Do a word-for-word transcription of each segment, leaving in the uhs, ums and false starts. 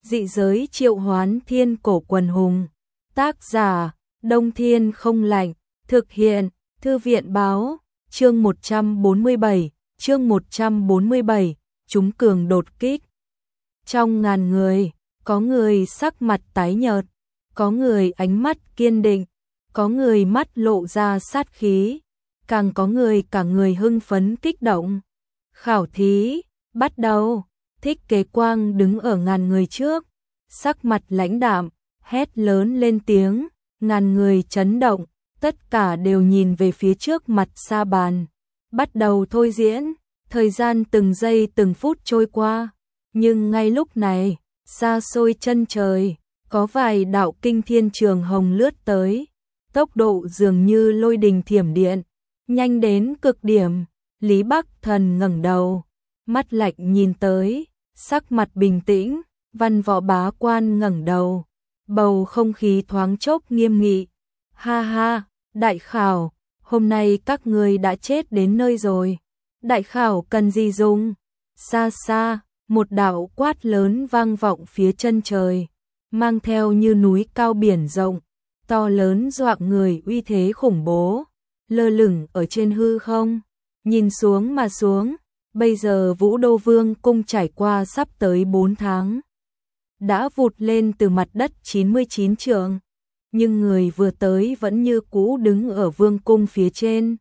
Dị giới triệu hoán thiên cổ quần hùng. Tác giả, Đông Thiên không lạnh. Thực hiện, Thư viện báo. Chương một trăm bốn mươi bảy, chương một trăm bốn mươi bảy, chúng cường đột kích. Trong ngàn người, có người sắc mặt tái nhợt, có người ánh mắt kiên định, có người mắt lộ ra sát khí, càng có người cả người hưng phấn kích động. Khảo thí, bắt đầu. Thích Kế Quang đứng ở ngàn người trước, sắc mặt lãnh đạm, hét lớn lên tiếng, ngàn người chấn động, tất cả đều nhìn về phía trước mặt sa bàn. Bắt đầu thôi diễn, thời gian từng giây từng phút trôi qua, nhưng ngay lúc này, xa xôi chân trời, có vài đạo kinh thiên trường hồng lướt tới, tốc độ dường như lôi đình thiểm điện, nhanh đến cực điểm. Lý Bắc Thần ngẩng đầu, mắt lạnh nhìn tới, sắc mặt bình tĩnh. Văn Võ Bá Quan ngẩng đầu, bầu không khí thoáng chốc nghiêm nghị. Ha ha, đại khảo, hôm nay các ngươi đã chết đến nơi rồi. Đại khảo cần gì dùng? Xa xa, một đạo quát lớn vang vọng phía chân trời, mang theo như núi cao biển rộng, to lớn dọa người uy thế khủng bố, lơ lửng ở trên hư không, nhìn xuống mà xuống. Bây giờ Vũ Đô Vương cung trải qua sắp tới bốn tháng, đã vụt lên từ mặt đất chín mươi chín trượng, nhưng người vừa tới vẫn như cũ đứng ở vương cung phía trên.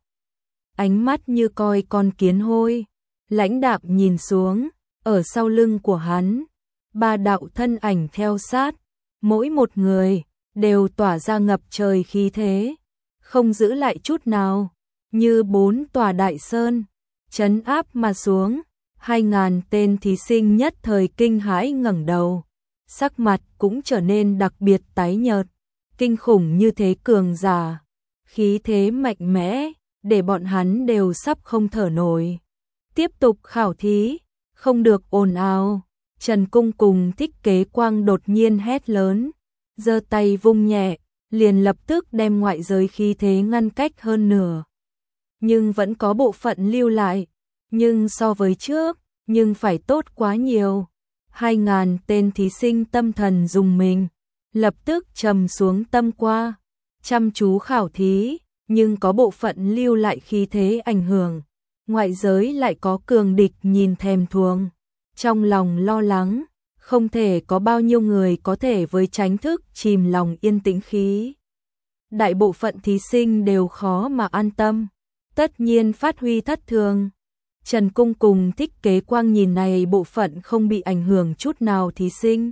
Ánh mắt như coi con kiến hôi, lãnh đạm nhìn xuống, ở sau lưng của hắn, ba đạo thân ảnh theo sát, mỗi một người đều tỏa ra ngập trời khí thế, không giữ lại chút nào, như bốn tòa đại sơn, trấn áp mà xuống. Hai ngàn tên thí sinh nhất thời kinh hãi ngẩng đầu, sắc mặt cũng trở nên đặc biệt tái nhợt. Kinh khủng như thế cường giả, khí thế mạnh mẽ, để bọn hắn đều sắp không thở nổi. Tiếp tục khảo thí, không được ồn ào. Trần Cung cùng Thích Kế Quang đột nhiên hét lớn, giơ tay vung nhẹ, liền lập tức đem ngoại giới khí thế ngăn cách hơn nửa. Nhưng vẫn có bộ phận lưu lại, nhưng so với trước, nhưng phải tốt quá nhiều. Hai ngàn tên thí sinh tâm thần rùng mình, lập tức trầm xuống tâm qua, chăm chú khảo thí, nhưng có bộ phận lưu lại khí thế ảnh hưởng, ngoại giới lại có cường địch nhìn thèm thuồng. Trong lòng lo lắng, không thể có bao nhiêu người có thể với tránh thức chìm lòng yên tĩnh khí. Đại bộ phận thí sinh đều khó mà an tâm, tất nhiên phát huy thất thường. Trần Cung cùng Thích Kế Quang nhìn này bộ phận không bị ảnh hưởng chút nào thí sinh,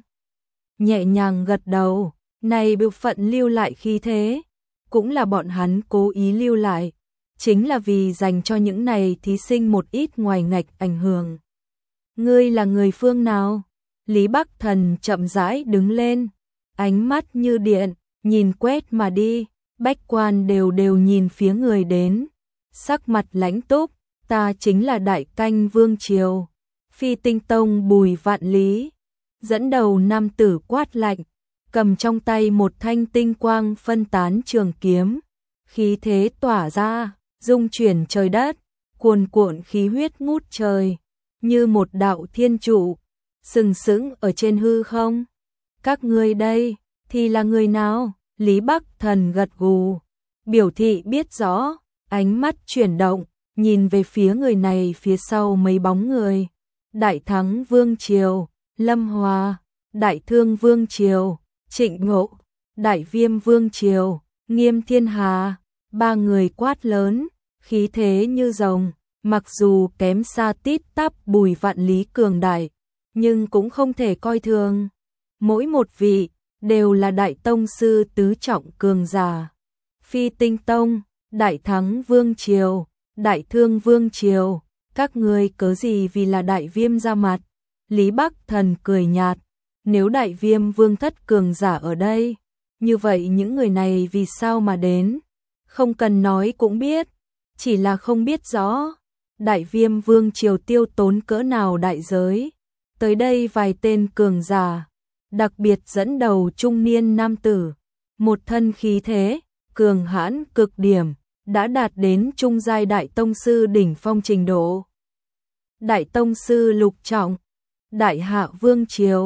nhẹ nhàng gật đầu. Này bộ phận lưu lại khí thế, cũng là bọn hắn cố ý lưu lại, chính là vì dành cho những này thí sinh một ít ngoài ngạch ảnh hưởng. Ngươi là người phương nào? Lý Bắc Thần chậm rãi đứng lên, ánh mắt như điện, nhìn quét mà đi, bách quan đều đều nhìn phía người đến, sắc mặt lãnh túc. Ta chính là Đại Canh Vương Triều, Phi Tinh Tông Bùi Vạn Lý. Dẫn đầu nam tử quát lạnh, cầm trong tay một thanh tinh quang phân tán trường kiếm, khí thế tỏa ra, dung chuyển trời đất, cuồn cuộn khí huyết ngút trời, như một đạo thiên trụ, sừng sững ở trên hư không. Các ngươi đây, thì là người nào? Lý Bắc Thần gật gù, biểu thị biết rõ, ánh mắt chuyển động, nhìn về phía người này phía sau mấy bóng người. Đại Thắng Vương Triều, Lâm Hòa, Đại Thương Vương Triều, Trịnh Ngộ, Đại Viêm Vương Triều, Nghiêm Thiên Hà. Ba người quát lớn, khí thế như rồng, mặc dù kém xa tít tắp Bùi Vạn Lý cường đại, nhưng cũng không thể coi thường. Mỗi một vị đều là đại tông sư tứ trọng cường giả. Phi Tinh Tông, Đại Thắng Vương Triều, Đại Thương Vương Triều, các ngươi cớ gì vì là Đại Viêm ra mặt? Lý Bắc Thần cười nhạt, nếu Đại Viêm Vương thất cường giả ở đây, như vậy những người này vì sao mà đến? Không cần nói cũng biết, chỉ là không biết rõ Đại Viêm Vương Triều tiêu tốn cỡ nào đại giới. Tới đây vài tên cường giả, đặc biệt dẫn đầu trung niên nam tử, một thân khí thế, cường hãn cực điểm, đã đạt đến trung giai đại tông sư đỉnh phong trình độ. Đại tông sư lục trọng, Đại Hạ Vương Triều,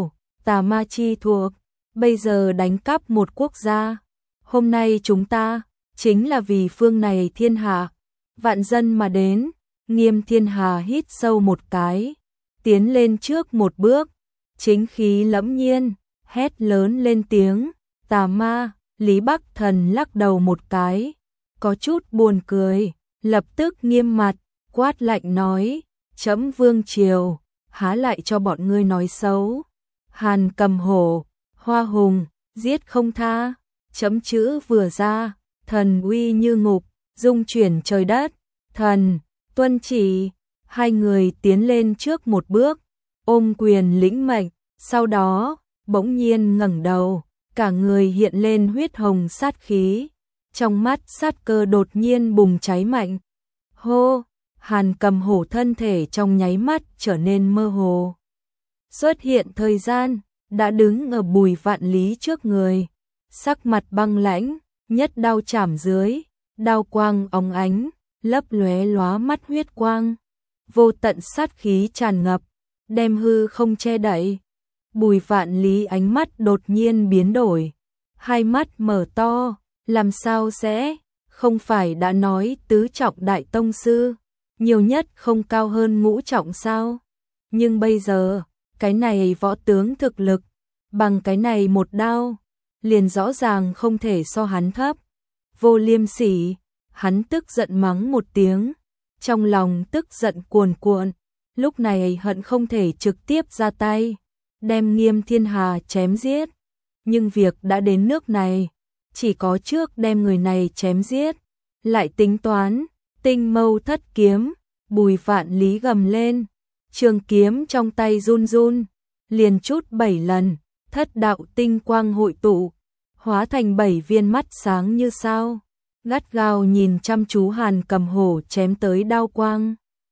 tà ma chi thuộc, bây giờ đánh cắp một quốc gia. Hôm nay chúng ta chính là vì phương này thiên hạ, vạn dân mà đến. Nghiêm Thiên Hà hít sâu một cái, tiến lên trước một bước, chính khí lẫm nhiên, hét lớn lên tiếng, tà ma. Lý Bắc Thần lắc đầu một cái, có chút buồn cười, lập tức nghiêm mặt, quát lạnh nói, chấm vương triều, há lại cho bọn ngươi nói xấu. Hàn Cầm Hổ, Hoa Hùng, giết không tha, chấm chữ vừa ra, thần uy như ngục, dung chuyển trời đất, thần, tuân chỉ. Hai người tiến lên trước một bước, ôm quyền lĩnh mệnh, sau đó, bỗng nhiên ngẩng đầu, cả người hiện lên huyết hồng sát khí, trong mắt sát cơ đột nhiên bùng cháy mạnh. Hô, Hàn Cầm Hổ thân thể trong nháy mắt trở nên mơ hồ. Xuất hiện thời gian, đã đứng ở Bùi Vạn Lý trước người, sắc mặt băng lãnh, nhất đao chảm dưới, đao quang óng ánh, lấp lóe lóa mắt huyết quang, vô tận sát khí tràn ngập, đem hư không che đậy. Bùi Vạn Lý ánh mắt đột nhiên biến đổi, hai mắt mở to, làm sao sẽ, không phải đã nói tứ trọng đại tông sư, nhiều nhất không cao hơn ngũ trọng sao? Nhưng bây giờ, cái này võ tướng thực lực, bằng cái này một đao, liền rõ ràng không thể so hắn thấp. Vô liêm sỉ, hắn tức giận mắng một tiếng, trong lòng tức giận cuồn cuộn, lúc này hận không thể trực tiếp ra tay, đem Nghiêm Thiên Hà chém giết. Nhưng việc đã đến nước này, chỉ có trước đem người này chém giết, lại tính toán. Tinh Mâu Thất Kiếm, Bùi Vạn Lý gầm lên, trường kiếm trong tay run run, liền chút bảy lần, thất đạo tinh quang hội tụ, hóa thành bảy viên mắt sáng như sao, gắt gao nhìn chăm chú Hàn Cầm Hổ chém tới đao quang.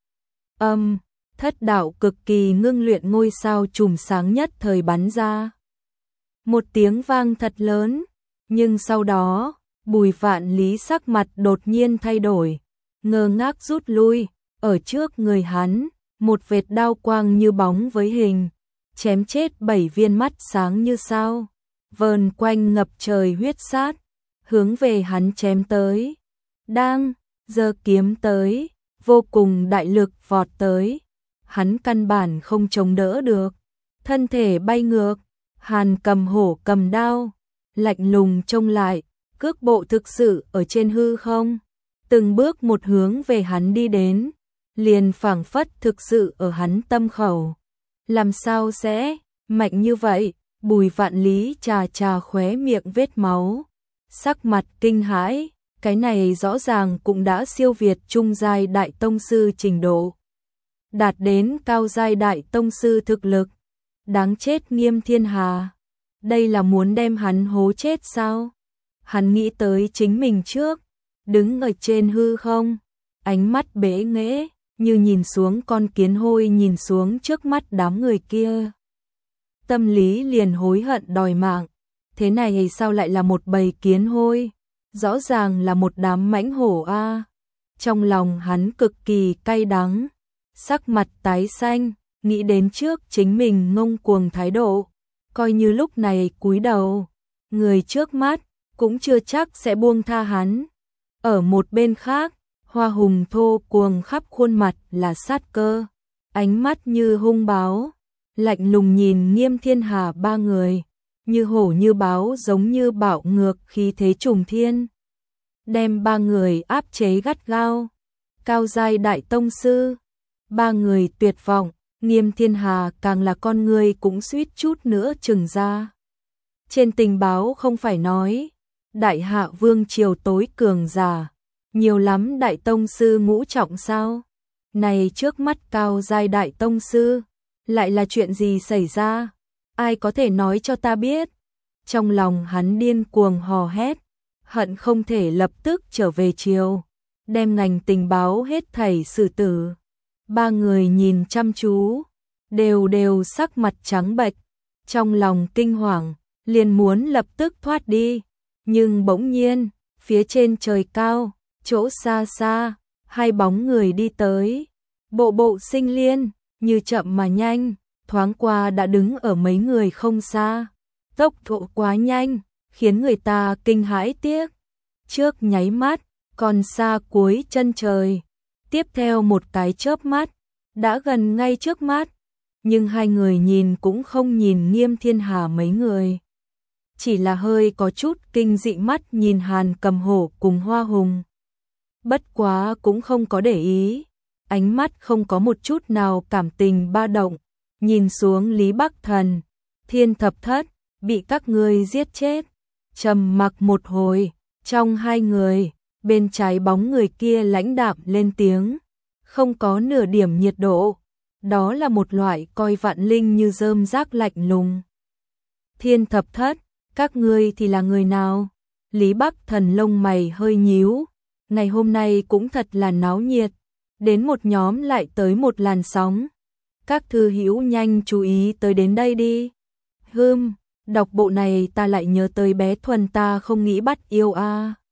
Âm, thất đạo cực kỳ ngưng luyện ngôi sao chùm sáng nhất thời bắn ra. Một tiếng vang thật lớn, nhưng sau đó, Bùi Vạn Lý sắc mặt đột nhiên thay đổi, ngơ ngác rút lui, ở trước người hắn, một vệt đao quang như bóng với hình, chém chết bảy viên mắt sáng như sao, vờn quanh ngập trời huyết sát, hướng về hắn chém tới. Đang giơ kiếm tới, vô cùng đại lực vọt tới, hắn căn bản không chống đỡ được, thân thể bay ngược. Hàn Cầm Hổ cầm đao, lạnh lùng trông lại, cước bộ thực sự ở trên hư không, từng bước một hướng về hắn đi đến, liền phảng phất thực sự ở hắn tâm khẩu. Làm sao sẽ mạnh như vậy? Bùi Vạn Lý trà trà khóe miệng vết máu, sắc mặt kinh hãi, cái này rõ ràng cũng đã siêu việt trung giai đại tông sư trình độ, đạt đến cao giai đại tông sư thực lực. Đáng chết Nghiêm Thiên Hà, đây là muốn đem hắn hố chết sao? Hắn nghĩ tới chính mình trước, đứng ở trên hư không, ánh mắt bẽ nghễ, như nhìn xuống con kiến hôi nhìn xuống trước mắt đám người kia. Tâm lý liền hối hận đòi mạng, thế này sao lại là một bầy kiến hôi? Rõ ràng là một đám mãnh hổ a. Trong lòng hắn cực kỳ cay đắng, sắc mặt tái xanh, nghĩ đến trước chính mình ngông cuồng thái độ, coi như lúc này cúi đầu, người trước mắt cũng chưa chắc sẽ buông tha hắn. Ở một bên khác, Hoa Hùng thô cuồng khắp khuôn mặt là sát cơ, ánh mắt như hung báo, lạnh lùng nhìn Nghiêm Thiên Hà ba người, như hổ như báo giống như bạo ngược khí thế trùng thiên, đem ba người áp chế gắt gao. Cao giai đại tông sư, ba người tuyệt vọng, Nghiêm Thiên Hà càng là con người cũng suýt chút nữa trừng ra. Trên tình báo không phải nói, đại hạ vương triều tối cường giả, nhiều lắm đại tông sư ngũ trọng sao? Này trước mắt cao giai đại tông sư, lại là chuyện gì xảy ra? Ai có thể nói cho ta biết? Trong lòng hắn điên cuồng hò hét, hận không thể lập tức trở về triều, đem ngành tình báo hết thảy xử tử. Ba người nhìn chăm chú, đều đều sắc mặt trắng bệch, trong lòng kinh hoàng, liền muốn lập tức thoát đi. Nhưng bỗng nhiên, phía trên trời cao, chỗ xa xa, hai bóng người đi tới. Bộ bộ Sinh Liên, như chậm mà nhanh, thoáng qua đã đứng ở mấy người không xa. Tốc độ quá nhanh, khiến người ta kinh hãi tiếc. Trước nháy mắt, còn xa cuối chân trời. Tiếp theo một cái chớp mắt, đã gần ngay trước mắt. Nhưng hai người nhìn cũng không nhìn Nghiêm Thiên Hà mấy người. Chỉ là hơi có chút kinh dị mắt nhìn Hàn Cầm Hổ cùng Hoa Hùng. Bất quá cũng không có để ý. Ánh mắt không có một chút nào cảm tình ba động. Nhìn xuống Lý Bắc Thần, Thiên Thập Thất, bị các ngươi giết chết. Trầm mặc một hồi, trong hai người, bên trái bóng người kia lãnh đạm lên tiếng. Không có nửa điểm nhiệt độ. Đó là một loại coi vạn linh như rơm rác lạnh lùng. Thiên Thập Thất, các ngươi thì là người nào? Lý Bắc Thần lông mày hơi nhíu. Ngày hôm nay cũng thật là náo nhiệt. Đến một nhóm lại tới một làn sóng. Các thư hữu nhanh chú ý tới đến đây đi. Hừm, đọc bộ này ta lại nhớ tới bé Thuần ta không nghĩ bắt yêu a. À.